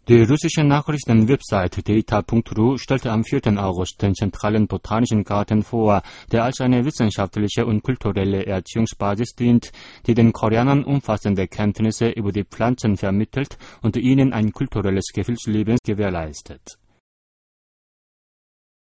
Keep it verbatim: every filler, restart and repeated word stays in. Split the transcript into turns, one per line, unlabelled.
Die russische Nachrichtenwebsite data punkt ru stellte am vierten August den zentralen Botanischen Garten vor, der als eine wissenschaftliche und kulturelle Erziehungsbasis dient, die den Koreanern umfassende Kenntnisse über die Pflanzen vermittelt und ihnen ein kulturelles Gefühlsleben gewährleistet.